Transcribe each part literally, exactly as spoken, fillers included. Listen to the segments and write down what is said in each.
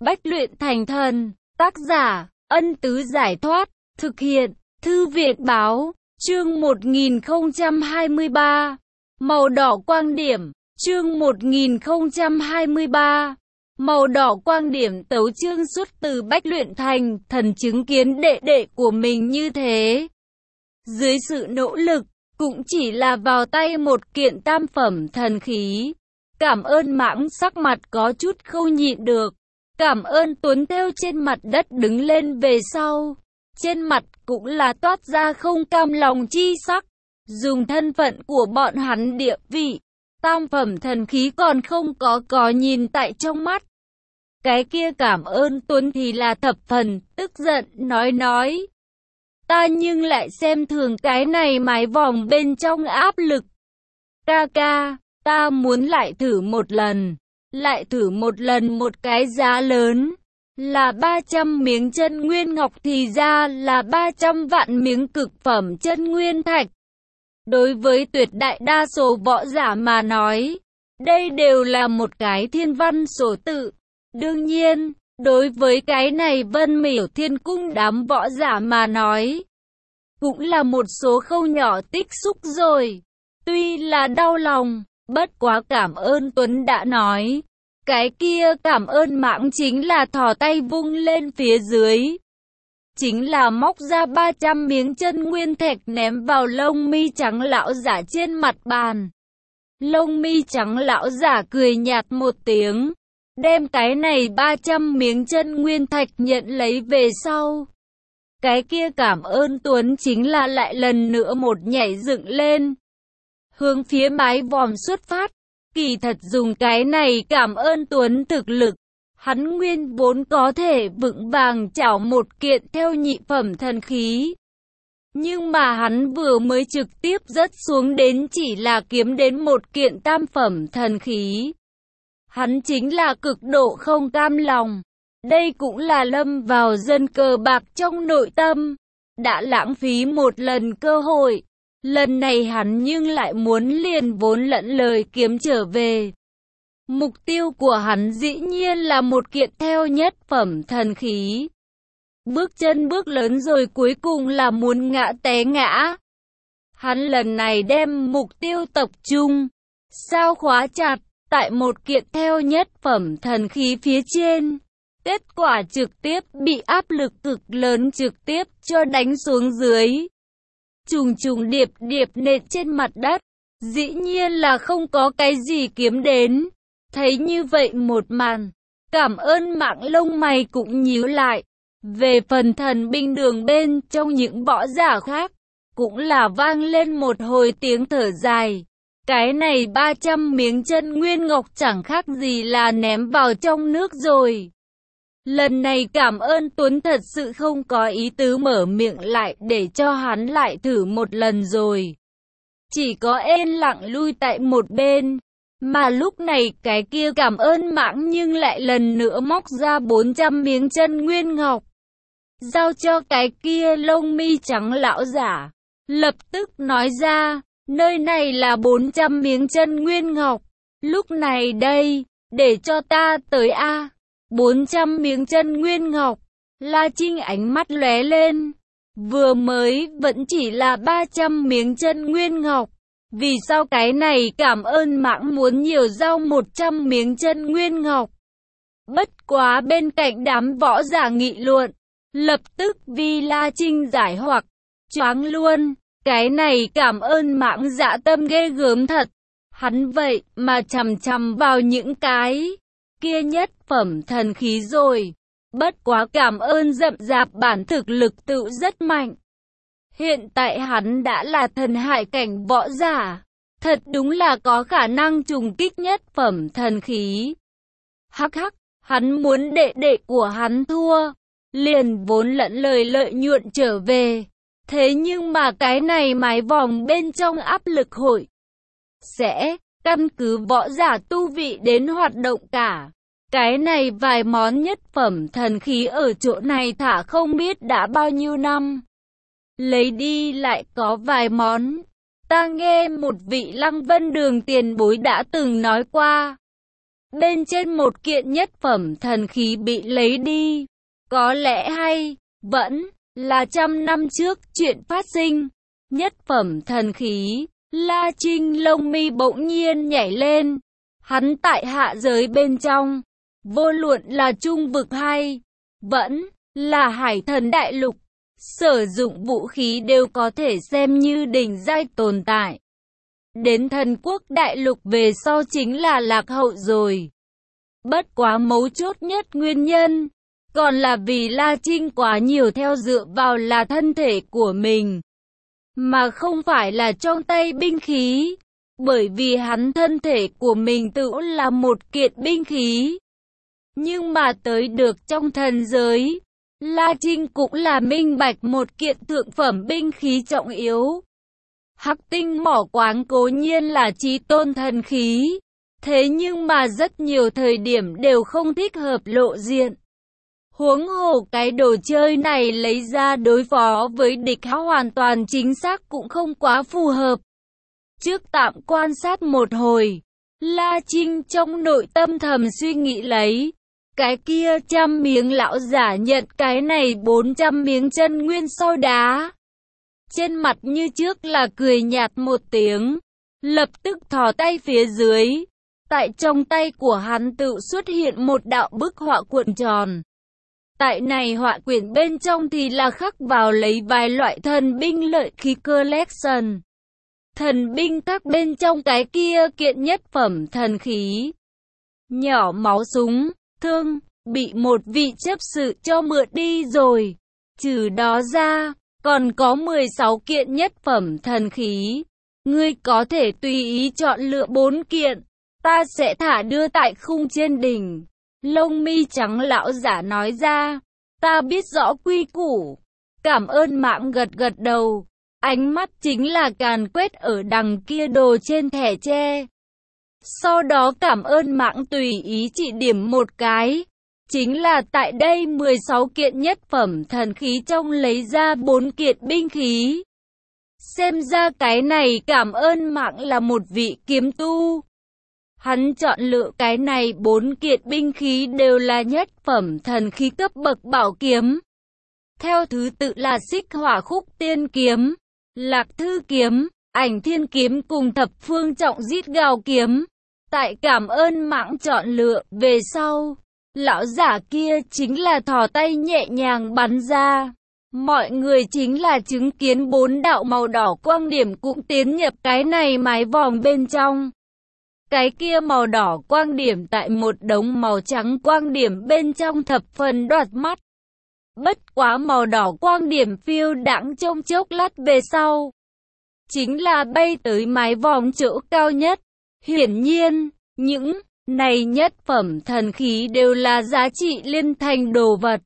Bách luyện thành thần. Tác giả, Ân Tứ Giải Thoát. Thực hiện, Thư viện Báo. Chương một nghìn không trăm hai mươi ba. Màu đỏ quang điểm. Chương một nghìn không trăm hai mươi ba. Màu đỏ quang điểm. Tấu chương xuất từ Bách luyện thành thần, chứng kiến đệ đệ của mình như thế. Dưới sự nỗ lực, cũng chỉ là vào tay một kiện tam phẩm thần khí. Cảm ơn Mãng sắc mặt có chút không nhịn được. Cảm ơn Tuấn theo trên mặt đất đứng lên về sau. Trên mặt cũng là toát ra không cam lòng chi sắc. Dùng thân phận của bọn hắn địa vị, tam phẩm thần khí còn không có có nhìn tại trong mắt. Cái kia cảm ơn Tuấn thì là thập phần, tức giận, nói nói. Ta nhưng lại xem thường cái này mái vòng bên trong áp lực. Ca ca, ta muốn lại thử một lần. Lại thử một lần một cái giá lớn. Là ba trăm miếng chân nguyên ngọc thì ra là ba trăm vạn miếng cực phẩm chân nguyên thạch. Đối với tuyệt đại đa số võ giả mà nói, đây đều là một cái thiên văn số tự. Đương nhiên, đối với cái này Vân Miểu Thiên Cung đám võ giả mà nói, cũng là một số khâu nhỏ tích xúc rồi. Tuy là đau lòng, bất quá cảm ơn Tuấn đã nói. Cái kia cảm ơn Mãng chính là thò tay vung lên phía dưới. Chính là móc ra ba trăm miếng chân nguyên thạch ném vào lông mi trắng lão giả trên mặt bàn. Lông mi trắng lão giả cười nhạt một tiếng. Đem cái này ba trăm miếng chân nguyên thạch nhận lấy về sau. Cái kia cảm ơn Tuấn chính là lại lần nữa một nhảy dựng lên. Hướng phía mái vòm xuất phát. Kỳ thật dùng cái này cảm ơn Tuấn thực lực. Hắn nguyên vốn có thể vững vàng chảo một kiện theo nhị phẩm thần khí. Nhưng mà hắn vừa mới trực tiếp rớt xuống đến chỉ là kiếm đến một kiện tam phẩm thần khí. Hắn chính là cực độ không cam lòng. Đây cũng là lâm vào dân cờ bạc trong nội tâm. Đã lãng phí một lần cơ hội. Lần này hắn nhưng lại muốn liền vốn lẫn lời kiếm trở về. Mục tiêu của hắn dĩ nhiên là một kiện theo nhất phẩm thần khí. Bước chân bước lớn rồi cuối cùng là muốn ngã té ngã. Hắn lần này đem mục tiêu tập trung, sao khóa chặt, tại một kiện theo nhất phẩm thần khí phía trên. Kết quả trực tiếp bị áp lực cực lớn trực tiếp cho đánh xuống dưới. Trùng trùng điệp điệp nện trên mặt đất, dĩ nhiên là không có cái gì kiếm đến. Thấy như vậy một màn, cảm ơn Mãng lông mày cũng nhíu lại. Về phần thần binh đường bên trong những võ giả khác, cũng là vang lên một hồi tiếng thở dài. Cái này ba trăm miếng chân nguyên ngọc chẳng khác gì là ném vào trong nước rồi. Lần này cảm ơn Tuấn thật sự không có ý tứ mở miệng lại để cho hắn lại thử một lần rồi. Chỉ có ên lặng lui tại một bên. Mà lúc này cái kia cảm ơn Mãng nhưng lại lần nữa móc ra bốn trăm miếng chân nguyên ngọc. Giao cho cái kia lông mi trắng lão giả. Lập tức nói ra, nơi này là bốn trăm miếng chân nguyên ngọc. Lúc này đây, để cho ta tới a. bốn trăm miếng chân nguyên ngọc. La Trinh ánh mắt lóe lên. Vừa mới vẫn chỉ là ba trăm miếng chân nguyên ngọc. Vì sao cái này cảm ơn Mãng muốn nhiều giao một trăm miếng chân nguyên ngọc. Bất quá bên cạnh đám võ giả nghị luận. Lập tức vì La Trinh giải hoặc. Choáng luôn. Cái này cảm ơn Mãng dạ tâm ghê gớm thật. Hắn vậy mà chằm chằm vào những cái kia nhất phẩm thần khí rồi. Bất quá cảm ơn rậm rạp bản thực lực tự rất mạnh. Hiện tại hắn đã là thần hải cảnh võ giả. Thật đúng là có khả năng trùng kích nhất phẩm thần khí. Hắc hắc, hắn muốn đệ đệ của hắn thua. Liền vốn lẫn lời lợi nhuận trở về. Thế nhưng mà cái này mái vòng bên trong áp lực hội. Sẽ căn cứ võ giả tu vị đến hoạt động cả. Cái này vài món nhất phẩm thần khí ở chỗ này thả không biết đã bao nhiêu năm. Lấy đi lại có vài món. Ta nghe một vị Lăng Vân Đường tiền bối đã từng nói qua. bên trên một kiện nhất phẩm thần khí bị lấy đi. Có lẽ hay, vẫn là trăm năm trước chuyện phát sinh. Nhất phẩm thần khí, La Trinh lông mi bỗng nhiên nhảy lên. Hắn tại hạ giới bên trong, vô luận là trung vực hay, vẫn là hải thần đại lục, sử dụng vũ khí đều có thể xem như đỉnh giai tồn tại. Đến thần quốc đại lục về sau chính là lạc hậu rồi. Bất quá mấu chốt nhất nguyên nhân, còn là vì La Trinh quá nhiều theo dựa vào là thân thể của mình, mà không phải là trong tay binh khí. Bởi vì hắn thân thể của mình tự là một kiện binh khí. Nhưng mà tới được trong thần giới, La Trinh cũng là minh bạch một kiện thượng phẩm binh khí trọng yếu. Hắc tinh mỏ quáng cố nhiên là chí tôn thần khí, thế nhưng mà rất nhiều thời điểm đều không thích hợp lộ diện. Huống hồ cái đồ chơi này lấy ra đối phó với địch hão hoàn toàn chính xác cũng không quá phù hợp. Trước tạm quan sát một hồi, La Trinh trong nội tâm thầm suy nghĩ lấy. Cái kia trăm miếng lão giả nhận cái này bốn trăm miếng chân nguyên soi đá. Trên mặt như trước là cười nhạt một tiếng, lập tức thò tay phía dưới. Tại trong tay của hắn tự xuất hiện một đạo bức họa cuộn tròn. Tại này họa quyển bên trong thì là khắc vào lấy vài loại thần binh lợi khí collection. Thần binh các bên trong cái kia kiện nhất phẩm thần khí. Nhỏ máu súng, thương, bị một vị chấp sự cho mượn đi rồi. Trừ đó ra, còn có mười sáu kiện nhất phẩm thần khí. Ngươi có thể tùy ý chọn lựa bốn kiện, ta sẽ thả đưa tại khung trên đỉnh. Lông mi trắng lão giả nói ra, ta biết rõ quy củ. Cảm ơn Mãng gật gật đầu. Ánh mắt chính là càn quét ở đằng kia đồ trên thẻ tre. Sau đó cảm ơn Mãng tùy ý chỉ điểm một cái. Chính là tại đây mười sáu kiện nhất phẩm thần khí trong lấy ra bốn kiện binh khí. Xem ra cái này cảm ơn Mãng là một vị kiếm tu. Hắn chọn lựa cái này bốn kiện binh khí đều là nhất phẩm thần khí cấp bậc bảo kiếm. Theo thứ tự là Xích Hỏa Khúc Tiên Kiếm, Lạc Thư Kiếm, Ảnh Thiên Kiếm cùng Thập Phương Trọng Giết Gào Kiếm. Tại cảm ơn Mãng chọn lựa về sau, lão giả kia chính là thò tay nhẹ nhàng bắn ra. Mọi người chính là chứng kiến bốn đạo màu đỏ quang điểm cũng tiến nhập cái này mái vòm bên trong. Cái kia màu đỏ quang điểm tại một đống màu trắng quang điểm bên trong thập phần đoạt mắt. Bất quá màu đỏ quang điểm phiêu đãng trong chốc lát về sau, chính là bay tới mái vòm chỗ cao nhất. Hiển nhiên, những này nhất phẩm thần khí đều là giá trị liên thành đồ vật.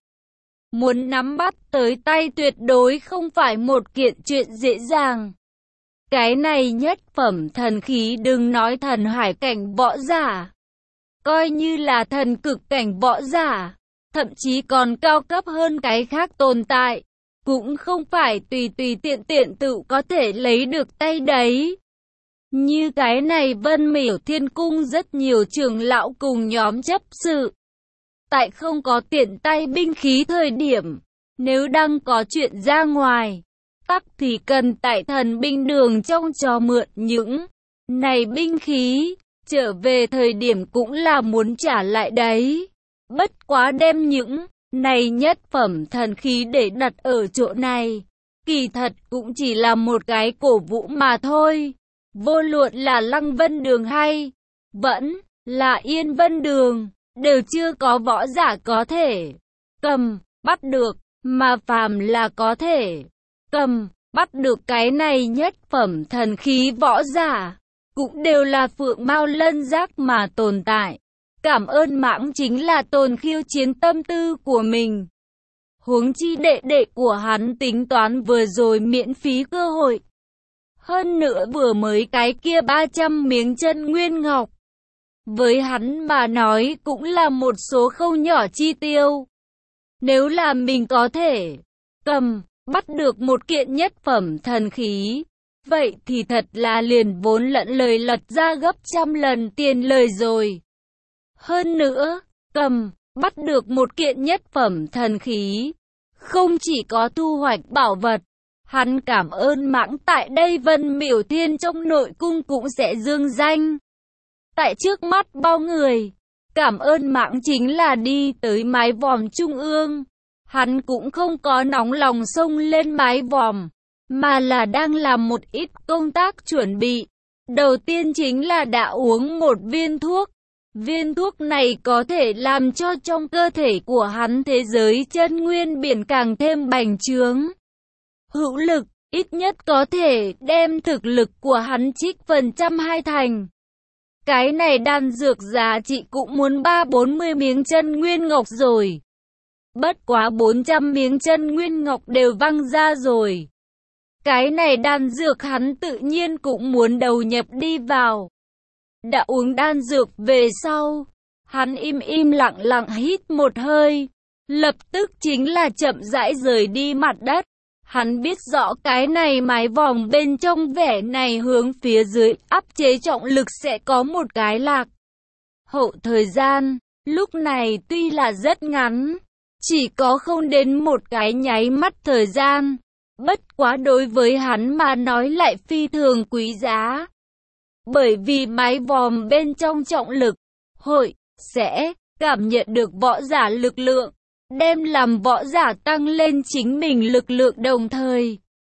Muốn nắm bắt tới tay tuyệt đối không phải một kiện chuyện dễ dàng. Cái này nhất phẩm thần khí đừng nói thần hải cảnh võ giả, coi như là thần cực cảnh võ giả, thậm chí còn cao cấp hơn cái khác tồn tại, cũng không phải tùy tùy tiện tiện tự có thể lấy được tay đấy. Như cái này Vân Miểu Thiên Cung rất nhiều trưởng lão cùng nhóm chấp sự. Tại không có tiện tay binh khí thời điểm, nếu đang có chuyện ra ngoài, tắc thì cần tại thần binh đường trong cho mượn những này binh khí, trở về thời điểm cũng là muốn trả lại đấy. Bất quá đem những này nhất phẩm thần khí để đặt ở chỗ này, kỳ thật cũng chỉ là một cái cổ vũ mà thôi. Vô luận là Lăng Vân Đường hay vẫn là Yên Vân Đường, đều chưa có võ giả có thể cầm, bắt được, mà phàm là có thể cầm, bắt được cái này nhất phẩm thần khí võ giả, cũng đều là phượng mao lân giác mà tồn tại. Cảm ơn Mãng chính là tồn khiêu chiến tâm tư của mình. Huống chi đệ đệ của hắn tính toán vừa rồi miễn phí cơ hội. Hơn nữa vừa mới cái kia ba trăm miếng chân nguyên ngọc. Với hắn mà nói cũng là một số khâu nhỏ chi tiêu. Nếu là mình có thể cầm, bắt được một kiện nhất phẩm thần khí, vậy thì thật là liền vốn lẫn lời lật ra gấp trăm lần tiền lời rồi. Hơn nữa, cầm, bắt được một kiện nhất phẩm thần khí. Không chỉ có thu hoạch bảo vật, hắn cảm ơn Mãng tại đây Vân Miểu Thiên trong nội cung cũng sẽ dương danh. Tại trước mắt bao người, cảm ơn Mãng chính là đi tới mái vòm trung ương. Hắn cũng không có nóng lòng xông lên mái vòm, mà là đang làm một ít công tác chuẩn bị. Đầu tiên chính là đã uống một viên thuốc. Viên thuốc này có thể làm cho trong cơ thể của hắn thế giới chân nguyên biển càng thêm bành trướng. Hữu lực, ít nhất có thể đem thực lực của hắn trích phần trăm hai thành. Cái này đan dược giá trị cũng muốn ba bốn mươi miếng chân nguyên ngọc rồi. Bất quá bốn trăm miếng chân nguyên ngọc đều văng ra rồi. Cái này đan dược hắn tự nhiên cũng muốn đầu nhập đi vào. Đã uống đan dược về sau, hắn im im lặng lặng hít một hơi, lập tức chính là chậm rãi rời đi mặt đất. Hắn biết rõ cái này mái vòm bên trong vẻ này hướng phía dưới áp chế trọng lực sẽ có một cái lạc hậu thời gian, lúc này tuy là rất ngắn, chỉ có không đến một cái nháy mắt thời gian, bất quá đối với hắn mà nói lại phi thường quý giá. Bởi vì mái vòm bên trong trọng lực, hội, sẽ cảm nhận được võ giả lực lượng, đem làm võ giả tăng lên chính mình lực lượng đồng thời.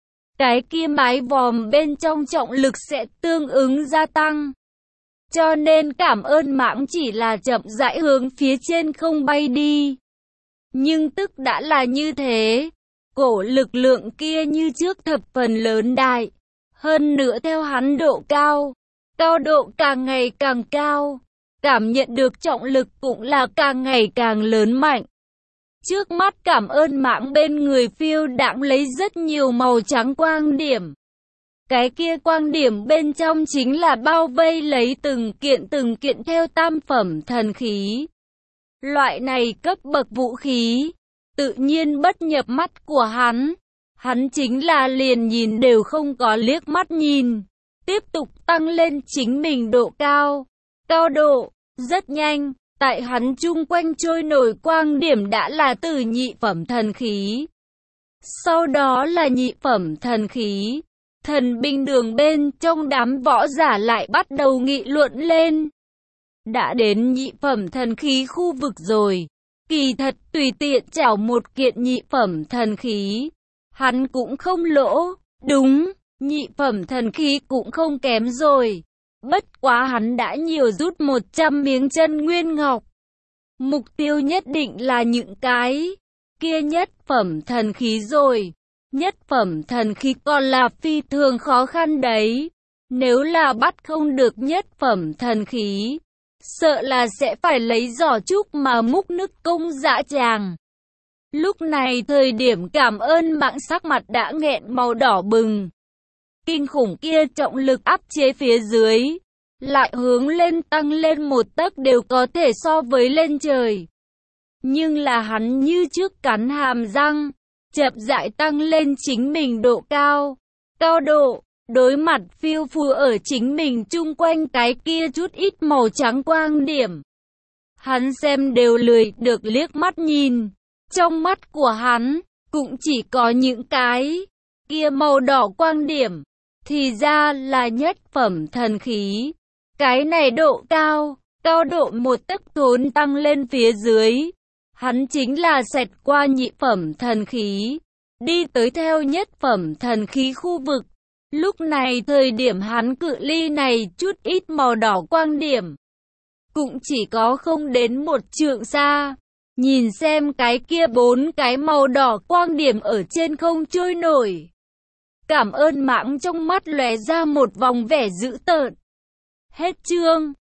Cái kia mái vòm bên trong trọng lực sẽ tương ứng gia tăng. Cho nên cảm ơn Mãng chỉ là chậm rãi hướng phía trên không bay đi. Nhưng tức đã là như thế, cổ lực lượng kia như trước thập phần lớn đại. Hơn nữa theo hắn độ cao, cao độ càng ngày càng cao, cảm nhận được trọng lực cũng là càng ngày càng lớn mạnh. Trước mắt cảm ơn Mãng bên người phiêu đãng lấy rất nhiều màu trắng quang điểm. Cái kia quang điểm bên trong chính là bao vây lấy từng kiện từng kiện theo tam phẩm thần khí. Loại này cấp bậc vũ khí, tự nhiên bất nhập mắt của hắn. Hắn chính là liền nhìn đều không có liếc mắt nhìn. Tiếp tục tăng lên chính mình độ cao. Cao độ, rất nhanh. Tại hắn chung quanh trôi nổi quang điểm đã là từ nhị phẩm thần khí. Sau đó là nhị phẩm thần khí. Thần binh đường bên trong đám võ giả lại bắt đầu nghị luận lên. Đã đến nhị phẩm thần khí khu vực rồi. Kỳ thật tùy tiện chảo một kiện nhị phẩm thần khí. Hắn cũng không lỗ. Đúng, nhị phẩm thần khí cũng không kém rồi. Bất quá hắn đã nhiều rút một trăm miếng chân nguyên ngọc. Mục tiêu nhất định là những cái kia nhất phẩm thần khí rồi. Nhất phẩm thần khí còn là phi thường khó khăn đấy. Nếu là bắt không được nhất phẩm thần khí, sợ là sẽ phải lấy giỏ trúc mà múc nước công dã tràng. Lúc này thời điểm cảm ơn Mãng sắc mặt đã nghẹn màu đỏ bừng. Kinh khủng kia trọng lực áp chế phía dưới, lại hướng lên tăng lên một tấc đều có thể so với lên trời. Nhưng là hắn như trước cắn hàm răng, chậm rãi tăng lên chính mình độ cao. Cao độ, đối mặt phiêu phù ở chính mình chung quanh cái kia chút ít màu trắng quang điểm. Hắn xem đều lười được liếc mắt nhìn. Trong mắt của hắn, cũng chỉ có những cái kia màu đỏ quang điểm. Thì ra là nhất phẩm thần khí. Cái này độ cao, cao độ một tấc thốn tăng lên phía dưới. Hắn chính là xẹt qua nhị phẩm thần khí, đi tới theo nhất phẩm thần khí khu vực. Lúc này thời điểm hắn cự ly này chút ít màu đỏ quang điểm, cũng chỉ có không đến một trượng xa. Nhìn xem cái kia bốn cái màu đỏ quang điểm ở trên không trôi nổi. Cảm ơn Mãng trong mắt lóe ra một vòng vẻ dữ tợn. Hết chương.